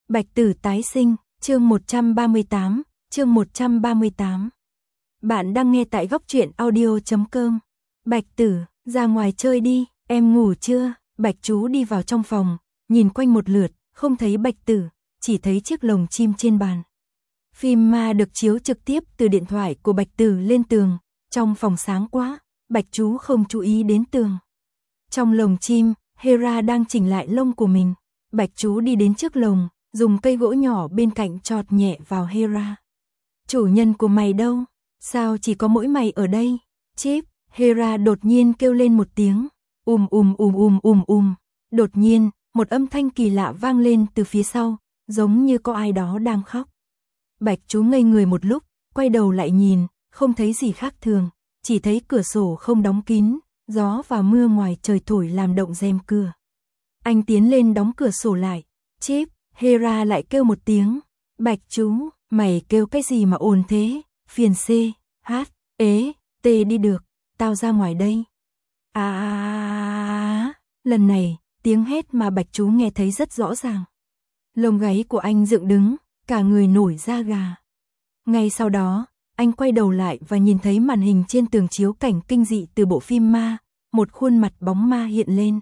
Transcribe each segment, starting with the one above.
Bạch Tử tái sinh, chương 138, chương 138. Bạn đang nghe tại góc truyện audio.com. Bạch Tử, ra ngoài chơi đi, em ngủ chưa? Bạch chú đi vào trong phòng, nhìn quanh một lượt, không thấy Bạch Tử, chỉ thấy chiếc lồng chim trên bàn. Phim ma được chiếu trực tiếp từ điện thoại của Bạch Tử lên tường, trong phòng sáng quá, Bạch chú không chú ý đến tường. Trong lồng chim, Hera đang chỉnh lại lông của mình. Bạch chú đi đến trước lồng, dùng cây gỗ nhỏ bên cạnh chọt nhẹ vào Hera. Chủ nhân của mày đâu? Sao chỉ có mỗi mày ở đây? Chip, Hera đột nhiên kêu lên một tiếng. Đột nhiên, một âm thanh kỳ lạ vang lên từ phía sau, giống như có ai đó đang khóc. Bạch chú ngây người một lúc, quay đầu lại nhìn, không thấy gì khác thường, chỉ thấy cửa sổ không đóng kín, gió và mưa ngoài trời thổi làm động rèm cửa. Anh tiến lên đóng cửa sổ lại. Chip, Hera lại kêu một tiếng. Bạch chú, mày kêu cái gì mà ồn thế? Phiền C, H, ế, T đi được, tao ra ngoài đây. Lần này, tiếng hét mà Bạch chú nghe thấy rất rõ ràng. Lông gáy của anh dựng đứng, cả người nổi da gà. Ngay sau đó, anh quay đầu lại và nhìn thấy màn hình trên tường chiếu cảnh kinh dị từ bộ phim ma, một khuôn mặt bóng ma hiện lên.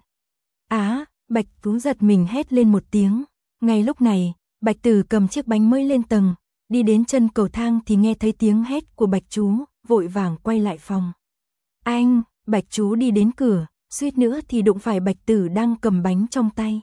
Bạch chú giật mình hét lên một tiếng. Ngay lúc này, Bạch Tử cầm chiếc bánh mới lên tầng, đi đến chân cầu thang thì nghe thấy tiếng hét của Bạch chú, vội vàng quay lại phòng. Anh, Bạch chú đi đến cửa, suýt nữa thì đụng phải Bạch Tử đang cầm bánh trong tay.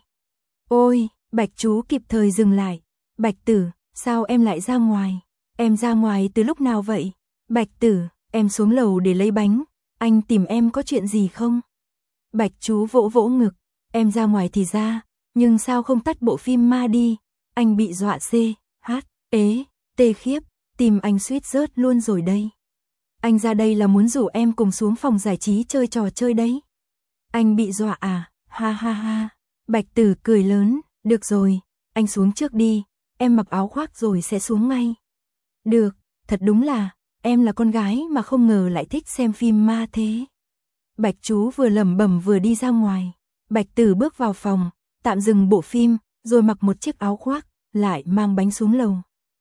Ôi, Bạch chú kịp thời dừng lại. Bạch Tử, sao em lại ra ngoài? Em ra ngoài từ lúc nào vậy? Bạch Tử, em xuống lầu để lấy bánh, anh tìm em có chuyện gì không? Bạch chú vỗ vỗ ngực, em ra ngoài thì ra, nhưng sao không tắt bộ phim ma đi? Anh bị dọa C, H, ế, T khiếp, tìm anh suýt rớt luôn rồi đây. Anh ra đây là muốn rủ em cùng xuống phòng giải trí chơi trò chơi đấy. Anh bị dọa à? Ha ha ha. Bạch Tử cười lớn, được rồi, anh xuống trước đi, em mặc áo khoác rồi sẽ xuống ngay. Được, thật đúng là, em là con gái mà không ngờ lại thích xem phim ma thế. Bạch chú vừa lẩm bẩm vừa đi ra ngoài. Bạch Tử bước vào phòng, tạm dừng bộ phim, rồi mặc một chiếc áo khoác, lại mang bánh xuống lầu.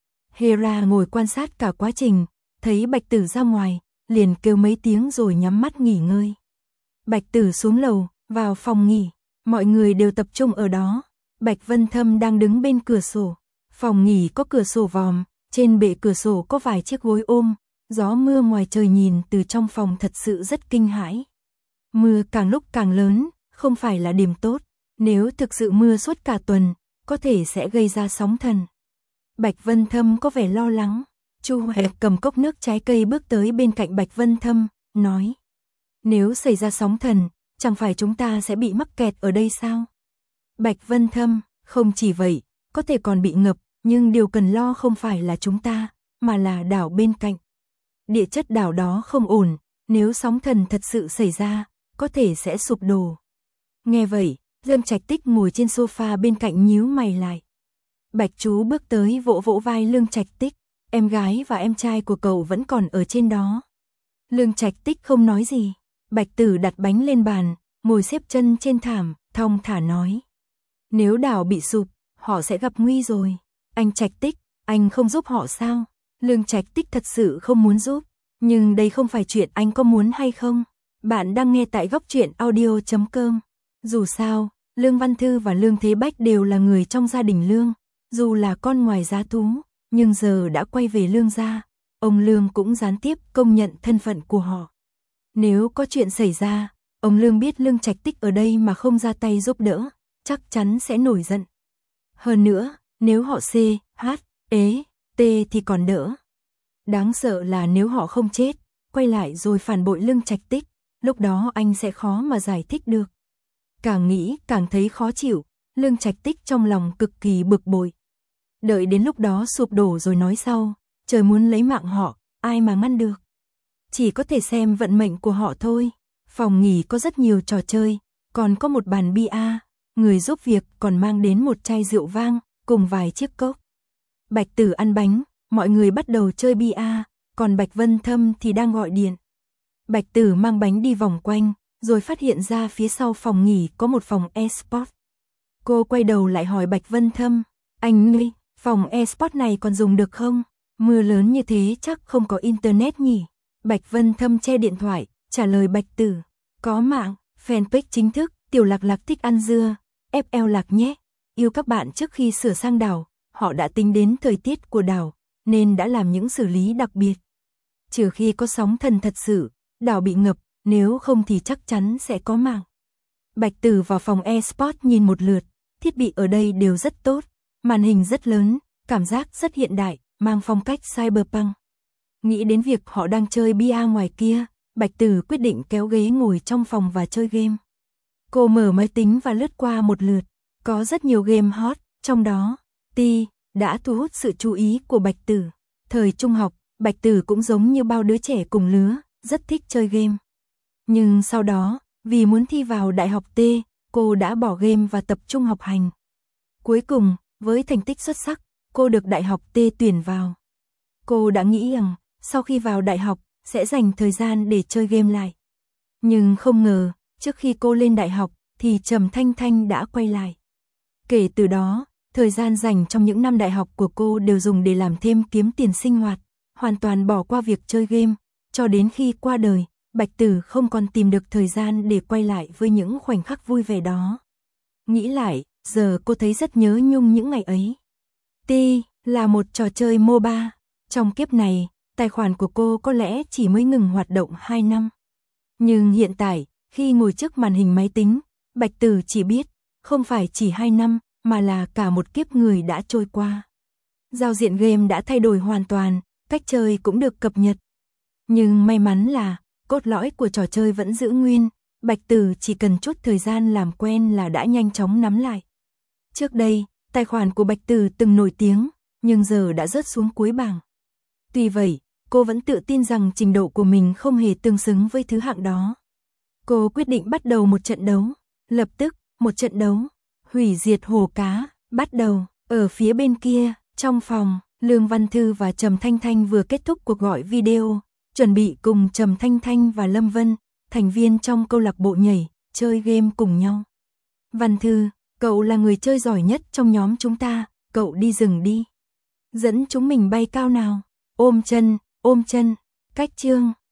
Hera ngồi quan sát cả quá trình, thấy Bạch Tử ra ngoài, liền kêu mấy tiếng rồi nhắm mắt nghỉ ngơi. Bạch Tử xuống lầu, vào phòng nghỉ, mọi người đều tập trung ở đó. Bạch Vân Thâm đang đứng bên cửa sổ. Phòng nghỉ có cửa sổ vòm, trên bệ cửa sổ có vài chiếc gối ôm, gió mưa ngoài trời nhìn từ trong phòng thật sự rất kinh hãi. Mưa càng lúc càng lớn, không phải là điểm tốt, nếu thực sự mưa suốt cả tuần, có thể sẽ gây ra sóng thần. Bạch Vân Thâm có vẻ lo lắng. Chu Huệ cầm cốc nước trái cây bước tới bên cạnh Bạch Vân Thâm, nói: nếu xảy ra sóng thần, chẳng phải chúng ta sẽ bị mắc kẹt ở đây sao? Bạch Vân Thâm, không chỉ vậy, có thể còn bị ngập, nhưng điều cần lo không phải là chúng ta, mà là đảo bên cạnh. Địa chất đảo đó không ổn, nếu sóng thần thật sự xảy ra, có thể sẽ sụp đổ. Nghe vậy, Lương Trạch Tích ngồi trên sofa bên cạnh nhíu mày lại. Bạch chú bước tới vỗ vỗ vai Lương Trạch Tích, em gái và em trai của cậu vẫn còn ở trên đó. Lương Trạch Tích không nói gì. Bạch Tử đặt bánh lên bàn, ngồi xếp chân trên thảm, thong thả nói: nếu đảo bị sụp, họ sẽ gặp nguy rồi. Anh Trạch Tích, anh không giúp họ sao? Lương Trạch Tích thật sự không muốn giúp, nhưng đây không phải chuyện anh có muốn hay không. Bạn đang nghe tại góc truyện audio.com. Dù sao, Lương Văn Thư và Lương Thế Bách đều là người trong gia đình Lương, dù là con ngoài giá thú, nhưng giờ đã quay về Lương gia, ông Lương cũng gián tiếp công nhận thân phận của họ. Nếu có chuyện xảy ra, ông Lương biết Lương Trạch Tích ở đây mà không ra tay giúp đỡ, chắc chắn sẽ nổi giận. Hơn nữa, nếu họ C, H, ế, T thì còn đỡ. Đáng sợ là nếu họ không chết, quay lại rồi phản bội Lương Trạch Tích, lúc đó anh sẽ khó mà giải thích được. Càng nghĩ càng thấy khó chịu, Lương Trạch Tích trong lòng cực kỳ bực bội. Đợi đến lúc đó sụp đổ rồi nói sau, trời muốn lấy mạng họ, ai mà ngăn được. Chỉ có thể xem vận mệnh của họ thôi. Phòng nghỉ có rất nhiều trò chơi, còn có một bàn bia, người giúp việc còn mang đến một chai rượu vang, cùng vài chiếc cốc. Bạch Tử ăn bánh, mọi người bắt đầu chơi bia, còn Bạch Vân Thâm thì đang gọi điện. Bạch Tử mang bánh đi vòng quanh, rồi phát hiện ra phía sau phòng nghỉ có một phòng e-sport. Cô quay đầu lại hỏi Bạch Vân Thâm, Anh ơi, phòng e-sport này còn dùng được không? Mưa lớn như thế chắc không có internet nhỉ? Bạch Vân Thâm che điện thoại, trả lời Bạch Tử. Có mạng, fanpage chính thức, Tiểu Lạc Lạc thích ăn dưa, FL Lạc nhé. Yêu các bạn trước khi sửa sang đảo, họ đã tính đến thời tiết của đảo, nên đã làm những xử lý đặc biệt. Trừ khi có sóng thần thật sự, đảo bị ngập, nếu không thì chắc chắn sẽ có mạng. Bạch Tử vào phòng e-sport nhìn một lượt, thiết bị ở đây đều rất tốt, màn hình rất lớn, cảm giác rất hiện đại, mang phong cách cyberpunk. Nghĩ đến việc họ đang chơi bia ngoài kia, Bạch Tử quyết định kéo ghế ngồi trong phòng và chơi game. Cô mở máy tính và lướt qua một lượt, có rất nhiều game hot, trong đó, Ti đã thu hút sự chú ý của Bạch Tử. Thời trung học, Bạch Tử cũng giống như bao đứa trẻ cùng lứa, rất thích chơi game. Nhưng sau đó, vì muốn thi vào đại học T, cô đã bỏ game và tập trung học hành. Cuối cùng, với thành tích xuất sắc, cô được đại học T tuyển vào. Cô đã nghĩ rằng, sau khi vào đại học, sẽ dành thời gian để chơi game lại. Nhưng không ngờ, trước khi cô lên đại học, thì Trầm Thanh Thanh đã quay lại. Kể từ đó, thời gian dành trong những năm đại học của cô đều dùng để làm thêm kiếm tiền sinh hoạt, hoàn toàn bỏ qua việc chơi game, cho đến khi qua đời, Bạch Tử không còn tìm được thời gian để quay lại với những khoảnh khắc vui vẻ đó. Nghĩ lại, giờ cô thấy rất nhớ nhung những ngày ấy. Ti là một trò chơi MOBA. Trong kiếp này, tài khoản của cô có lẽ chỉ mới ngừng hoạt động 2 năm. Nhưng hiện tại, khi ngồi trước màn hình máy tính, Bạch Tử chỉ biết, không phải chỉ 2 năm, mà là cả một kiếp người đã trôi qua. Giao diện game đã thay đổi hoàn toàn, cách chơi cũng được cập nhật. Nhưng may mắn là, cốt lõi của trò chơi vẫn giữ nguyên, Bạch Tử chỉ cần chút thời gian làm quen là đã nhanh chóng nắm lại. Trước đây, tài khoản của Bạch Tử từng nổi tiếng, nhưng giờ đã rớt xuống cuối bảng. Tuy vậy, cô vẫn tự tin rằng trình độ của mình không hề tương xứng với thứ hạng đó. Cô quyết định bắt đầu một trận đấu. Lập tức, một trận đấu, hủy diệt hồ cá, bắt đầu. Ở phía bên kia, trong phòng, Lương Văn Thư và Trầm Thanh Thanh vừa kết thúc cuộc gọi video, chuẩn bị cùng Trầm Thanh Thanh và Lâm Vân, thành viên trong câu lạc bộ nhảy, chơi game cùng nhau. Văn Thư, cậu là người chơi giỏi nhất trong nhóm chúng ta, cậu đi rừng đi. Dẫn chúng mình bay cao nào. Ôm chân, cách chương.